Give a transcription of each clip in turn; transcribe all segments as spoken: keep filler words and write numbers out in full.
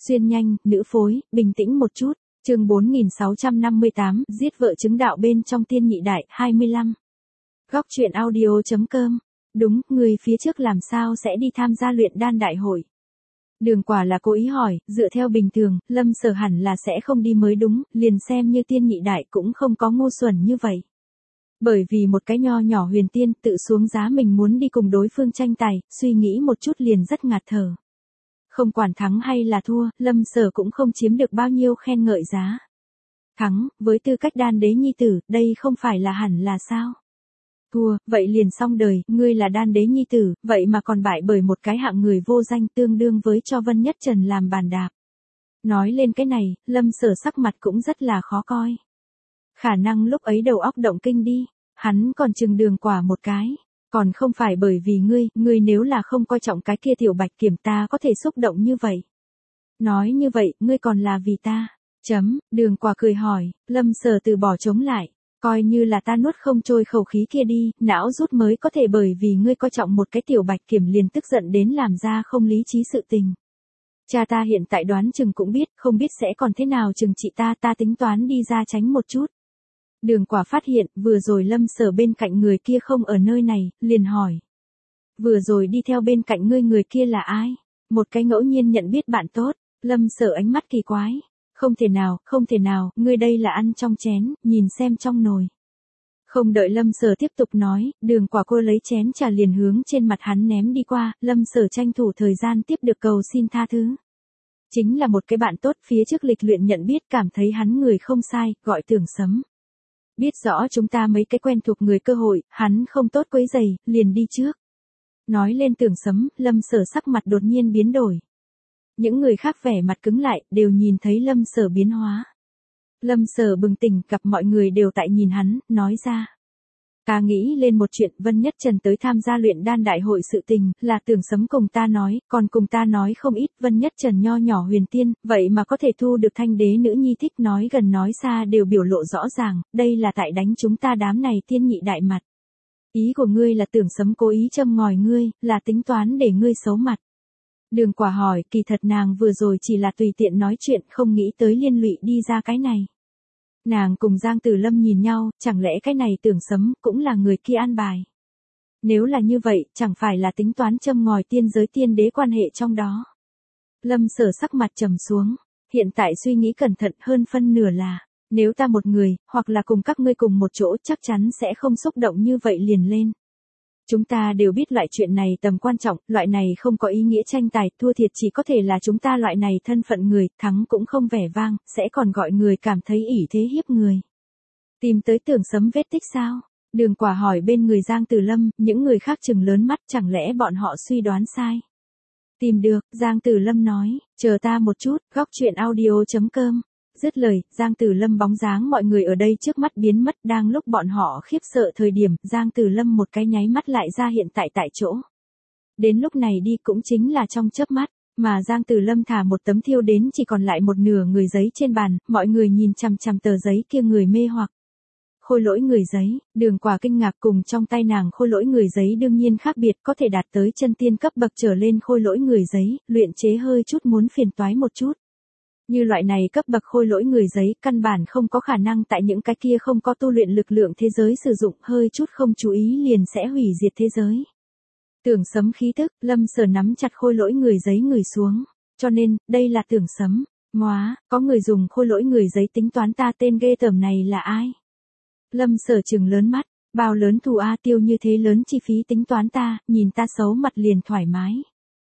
Xuyên nhanh, nữ phối, bình tĩnh một chút. Chương bốn nghìn sáu trăm năm mươi tám, giết vợ chứng đạo bên trong tiên nhị đại, hai mươi lăm. Góc truyện audio chấm com. Đúng, người phía trước làm sao sẽ đi tham gia luyện đan đại hội? Đường Quả là cố ý hỏi, dựa theo bình thường, Lâm Sở hẳn là sẽ không đi mới đúng, liền xem như tiên nhị đại cũng không có ngu xuẩn như vậy. Bởi vì một cái nho nhỏ huyền tiên tự xuống giá mình muốn đi cùng đối phương tranh tài, suy nghĩ một chút liền rất ngạt thở. Không quản thắng hay là thua, Lâm Sở cũng không chiếm được bao nhiêu khen ngợi giá. Thắng, với tư cách đan đế nhi tử, đây không phải là hẳn là sao? Thua, vậy liền xong đời, ngươi là đan đế nhi tử, vậy mà còn bại bởi một cái hạng người vô danh tương đương với cho Vân Nhất Trần làm bàn đạp. Nói lên cái này, Lâm Sở sắc mặt cũng rất là khó coi. Khả năng lúc ấy đầu óc động kinh đi, hắn còn chừng Đường Quả một cái. Còn không phải bởi vì ngươi, ngươi nếu là không coi trọng cái kia tiểu bạch kiểm ta có thể xúc động như vậy. Nói như vậy, ngươi còn là vì ta. Chấm, Đường Quả cười hỏi, Lâm Sở từ bỏ chống lại. Coi như là ta nuốt không trôi khẩu khí kia đi, não rút mới có thể bởi vì ngươi coi trọng một cái tiểu bạch kiểm liền tức giận đến làm ra không lý trí sự tình. Cha ta hiện tại đoán chừng cũng biết, không biết sẽ còn thế nào chừng trị ta, ta tính toán đi ra tránh một chút. Đường Quả phát hiện, vừa rồi Lâm Sở bên cạnh người kia không ở nơi này, liền hỏi. Vừa rồi đi theo bên cạnh ngươi người kia là ai? Một cái ngẫu nhiên nhận biết bạn tốt, Lâm Sở ánh mắt kỳ quái. Không thể nào, không thể nào, ngươi đây là ăn trong chén, nhìn xem trong nồi. Không đợi Lâm Sở tiếp tục nói, Đường Quả cô lấy chén trà liền hướng trên mặt hắn ném đi qua, Lâm Sở tranh thủ thời gian tiếp được cầu xin tha thứ. Chính là một cái bạn tốt phía trước lịch luyện nhận biết cảm thấy hắn người không sai, gọi Tưởng Sấm. Biết rõ chúng ta mấy cái quen thuộc người cơ hội, hắn không tốt quấy giày, liền đi trước. Nói lên Tưởng Sấm, Lâm Sở sắc mặt đột nhiên biến đổi. Những người khác vẻ mặt cứng lại, đều nhìn thấy Lâm Sở biến hóa. Lâm Sở bừng tỉnh, gặp mọi người đều tại nhìn hắn, nói ra. Ta nghĩ lên một chuyện, Vân Nhất Trần tới tham gia luyện đan đại hội sự tình, là Tưởng Sấm cùng ta nói, còn cùng ta nói không ít, Vân Nhất Trần nho nhỏ huyền tiên, vậy mà có thể thu được thanh đế nữ nhi thích, nói gần nói xa đều biểu lộ rõ ràng, đây là tại đánh chúng ta đám này tiên nhị đại mặt. Ý của ngươi là Tưởng Sấm cố ý châm ngòi ngươi, là tính toán để ngươi xấu mặt. Đường Quả hỏi, kỳ thật nàng vừa rồi chỉ là tùy tiện nói chuyện, không nghĩ tới liên lụy đi ra cái này. Nàng cùng Giang Tử Lâm nhìn nhau, chẳng lẽ cái này Tưởng Sấm cũng là người kia an bài. Nếu là như vậy, chẳng phải là tính toán châm ngòi tiên giới tiên đế quan hệ trong đó. Lâm Sở sắc mặt trầm xuống, hiện tại suy nghĩ cẩn thận hơn phân nửa là, nếu ta một người, hoặc là cùng các ngươi cùng một chỗ chắc chắn sẽ không xúc động như vậy liền lên. Chúng ta đều biết loại chuyện này tầm quan trọng, loại này không có ý nghĩa tranh tài, thua thiệt chỉ có thể là chúng ta loại này thân phận người, thắng cũng không vẻ vang, sẽ còn gọi người cảm thấy ỷ thế hiếp người. Tìm tới Tưởng Sấm vết tích sao? Đường Quả hỏi bên người Giang Tử Lâm, những người khác chừng lớn mắt, chẳng lẽ bọn họ suy đoán sai? Tìm được, Giang Tử Lâm nói, chờ ta một chút, góc truyện audio chấm com. Dứt lời, Giang Tử Lâm bóng dáng mọi người ở đây trước mắt biến mất, đang lúc bọn họ khiếp sợ thời điểm, Giang Tử Lâm một cái nháy mắt lại ra hiện tại tại chỗ. Đến lúc này đi cũng chính là trong chớp mắt, mà Giang Tử Lâm thả một tấm thiêu đến chỉ còn lại một nửa người giấy trên bàn, mọi người nhìn chằm chằm tờ giấy kia người mê hoặc. Khôi lỗi người giấy, Đường Quả kinh ngạc cùng trong tay nàng khôi lỗi người giấy đương nhiên khác biệt, có thể đạt tới chân tiên cấp bậc trở lên khôi lỗi người giấy, luyện chế hơi chút muốn phiền toái một chút. Như loại này cấp bậc khôi lỗi người giấy, căn bản không có khả năng tại những cái kia không có tu luyện lực lượng thế giới sử dụng, hơi chút không chú ý liền sẽ hủy diệt thế giới. Tưởng Sấm khí thức, Lâm Sở nắm chặt khôi lỗi người giấy người xuống, cho nên, đây là Tưởng Sấm. Móa, có người dùng khôi lỗi người giấy tính toán ta tên ghê tởm này là ai? Lâm Sở trừng lớn mắt, bao lớn thù A tiêu như thế lớn chi phí tính toán ta, nhìn ta xấu mặt liền thoải mái.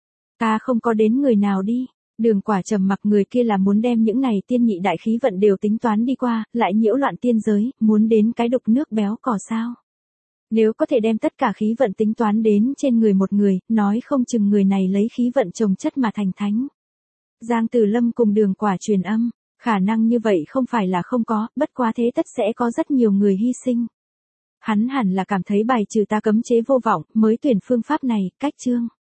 Ta không có đến người nào đi. Đường Quả trầm mặc, người kia là muốn đem những này tiên nhị đại khí vận đều tính toán đi qua, lại nhiễu loạn tiên giới, muốn đến cái đục nước béo cò sao. Nếu có thể đem tất cả khí vận tính toán đến trên người một người, nói không chừng người này lấy khí vận chồng chất mà thành thánh. Giang Tử Lâm cùng Đường Quả truyền âm, khả năng như vậy không phải là không có, bất quá thế tất sẽ có rất nhiều người hy sinh. Hắn hẳn là cảm thấy bài trừ ta cấm chế vô vọng, mới tuyển phương pháp này, cách chương.